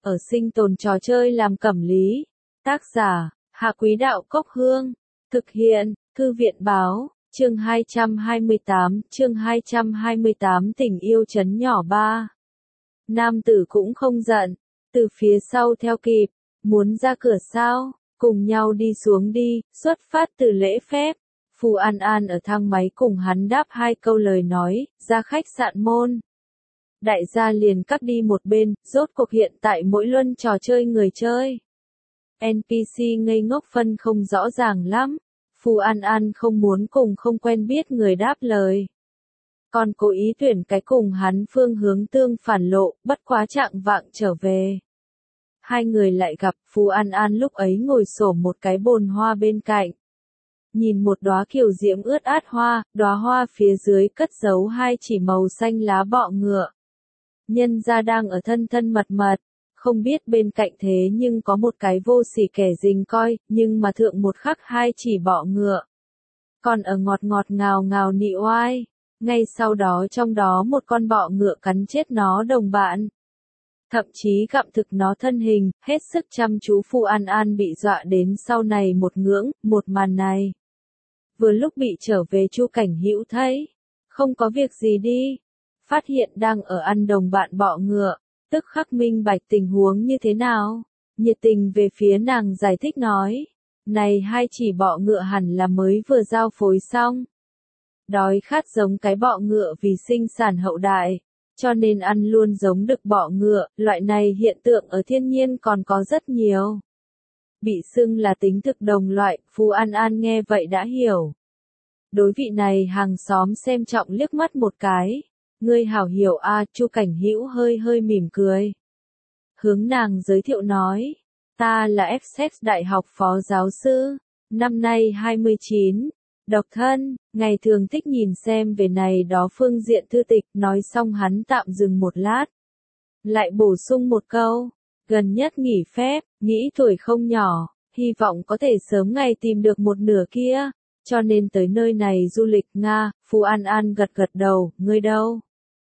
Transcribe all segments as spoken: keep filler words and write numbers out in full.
ở sinh tồn trò chơi làm cẩm lý. Tác giả, Hạ Quý Đạo Cốc Hương. Thực hiện, Thư viện Báo, chương hai trăm hai mươi tám, chương hai trăm hai mươi tám tình yêu trấn nhỏ ba. Nam tử cũng không giận, từ phía sau theo kịp, muốn ra cửa sao, cùng nhau đi xuống đi, xuất phát từ lễ phép. Phù An An ở thang máy cùng hắn đáp hai câu lời nói, ra khách sạn môn. Đại gia liền cắt đi một bên, rốt cuộc hiện tại mỗi luân trò chơi người chơi. en pê xê ngây ngốc phân không rõ ràng lắm. Phù An An không muốn cùng không quen biết người đáp lời. Còn cố ý tuyển cái cùng hắn phương hướng tương phản lộ, bất quá trạng vạng trở về. Hai người lại gặp. Phù An An lúc ấy ngồi xổm một cái bồn hoa bên cạnh. Nhìn một đóa kiều diễm ướt át hoa, đóa hoa phía dưới cất giấu hai chỉ màu xanh lá bọ ngựa. Nhân gia đang ở thân thân mật mật, không biết bên cạnh thế nhưng có một cái vô sỉ kẻ rình coi, nhưng mà thượng một khắc hai chỉ bọ ngựa. Còn ở ngọt ngọt ngào ngào nị oai, ngay sau đó trong đó một con bọ ngựa cắn chết nó đồng bạn. Thậm chí gặm thực nó thân hình, hết sức chăm chú. Phù An An bị dọa đến sau này một ngưỡng, một màn này. Vừa lúc bị trở về Chu Cảnh Hữu thấy, không có việc gì đi, phát hiện đang ở ăn đồng bạn bọ ngựa, tức khắc minh bạch tình huống như thế nào, nhiệt tình về phía nàng giải thích nói, này hai chỉ bọ ngựa hẳn là mới vừa giao phối xong. Đói khát giống cái bọ ngựa vì sinh sản hậu đại, cho nên ăn luôn giống đực bọ ngựa, loại này hiện tượng ở thiên nhiên còn có rất nhiều. Bị xưng là tính thực đồng loại, Phù An An nghe vậy đã hiểu. Đối vị này hàng xóm xem trọng liếc mắt một cái. Ngươi hảo hiểu a, à, Chu Cảnh Hữu hơi hơi mỉm cười. Hướng nàng giới thiệu nói, ta là Essex Đại học phó giáo sư, năm nay hai mươi chín, độc thân, ngày thường thích nhìn xem về này đó phương diện thư tịch. Nói xong hắn tạm dừng một lát. Lại bổ sung một câu, gần nhất nghỉ phép, nghĩ tuổi không nhỏ, hy vọng có thể sớm ngày tìm được một nửa kia, cho nên tới nơi này du lịch. Nga. Phù An An gật gật đầu, ngươi đâu?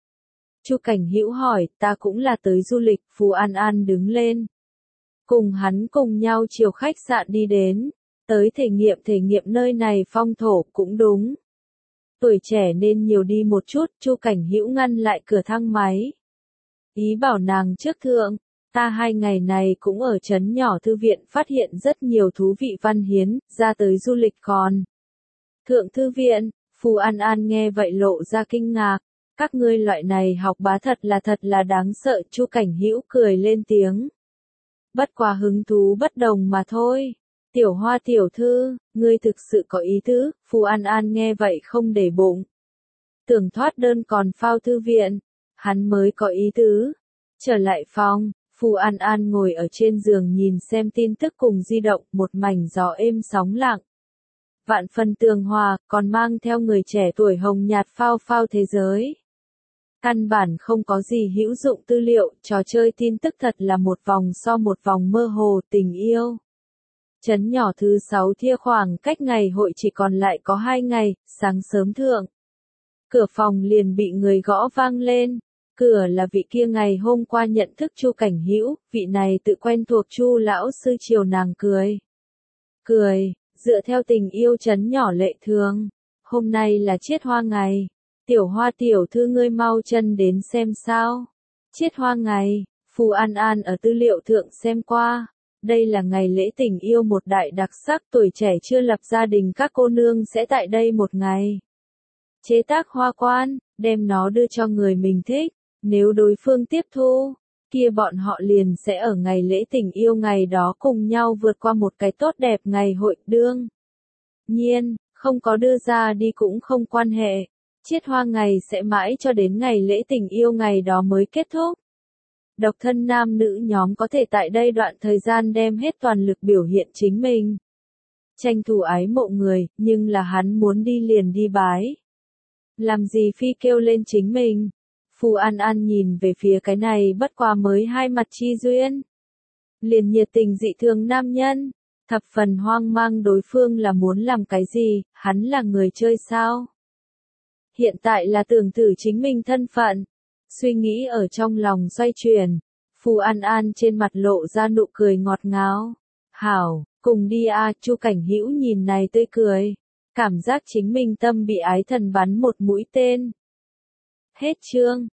Chu Cảnh Hữu hỏi, ta cũng là tới du lịch. Phù An An đứng lên, cùng hắn cùng nhau chiều khách sạn đi đến, tới thể nghiệm thể nghiệm nơi này phong thổ. Cũng đúng, tuổi trẻ nên nhiều đi một chút. Chu Cảnh Hữu ngăn lại cửa thang máy, ý bảo nàng trước thượng. Ta hai ngày này cũng ở trấn nhỏ thư viện phát hiện rất nhiều thú vị văn hiến, ra tới du lịch còn. Thượng thư viện. Phù An An nghe vậy lộ ra kinh ngạc. Các ngươi loại này học bá thật là thật là đáng sợ. Chu Cảnh Hữu cười lên tiếng. Bất quá hứng thú bất đồng mà thôi. Tiểu Hoa tiểu thư, ngươi thực sự có ý tứ. Phù An An nghe vậy không để bụng. Tưởng thoát đơn còn phao thư viện. Hắn mới có ý tứ. Trở lại phòng, Phù An An ngồi ở trên giường nhìn xem tin tức cùng di động, một mảnh gió êm sóng lặng. Vạn phần tường hòa, còn mang theo người trẻ tuổi hồng nhạt phao phao thế giới. Căn bản không có gì hữu dụng tư liệu, trò chơi tin tức thật là một vòng so một vòng mơ hồ. Tình yêu trấn nhỏ thứ sáu thia khoảng cách ngày hội chỉ còn lại có hai ngày. Sáng sớm thượng, cửa phòng liền bị người gõ vang lên. Cửa là vị kia ngày hôm qua nhận thức Chu Cảnh Hữu, vị này tự quen thuộc Chu lão sư. Chiều nàng cười. Cười, dựa theo tình yêu trấn nhỏ lệ thường, hôm nay là chiết hoa ngày. Tiểu Hoa tiểu thư ngươi mau chân đến xem sao. Chiết hoa ngày, Phù An An ở tư liệu thượng xem qua. Đây là ngày lễ tình yêu một đại đặc sắc, tuổi trẻ chưa lập gia đình các cô nương sẽ tại đây một ngày chế tác hoa quan, đem nó đưa cho người mình thích. Nếu đối phương tiếp thu, kia bọn họ liền sẽ ở ngày lễ tình yêu ngày đó cùng nhau vượt qua một cái tốt đẹp ngày hội. Đương nhiên, không có đưa ra đi cũng không quan hệ. Chiết hoa ngày sẽ mãi cho đến ngày lễ tình yêu ngày đó mới kết thúc. Độc thân nam nữ nhóm có thể tại đây đoạn thời gian đem hết toàn lực biểu hiện chính mình. Tranh thủ ái mộ người, nhưng là hắn muốn đi liền đi bái. Làm gì phi kêu lên chính mình. Phù An An nhìn về phía cái này bất qua mới hai mặt chi duyên. Liền nhiệt tình dị thường nam nhân. Thập phần hoang mang đối phương là muốn làm cái gì, hắn là người chơi sao? Hiện tại là tưởng thử chính mình thân phận. Suy nghĩ ở trong lòng xoay chuyển. Phù An An trên mặt lộ ra nụ cười ngọt ngào. Hảo, cùng đi a. Chu Cảnh Hữu nhìn này tươi cười, cảm giác chính mình tâm bị ái thần bắn một mũi tên. Hết chương.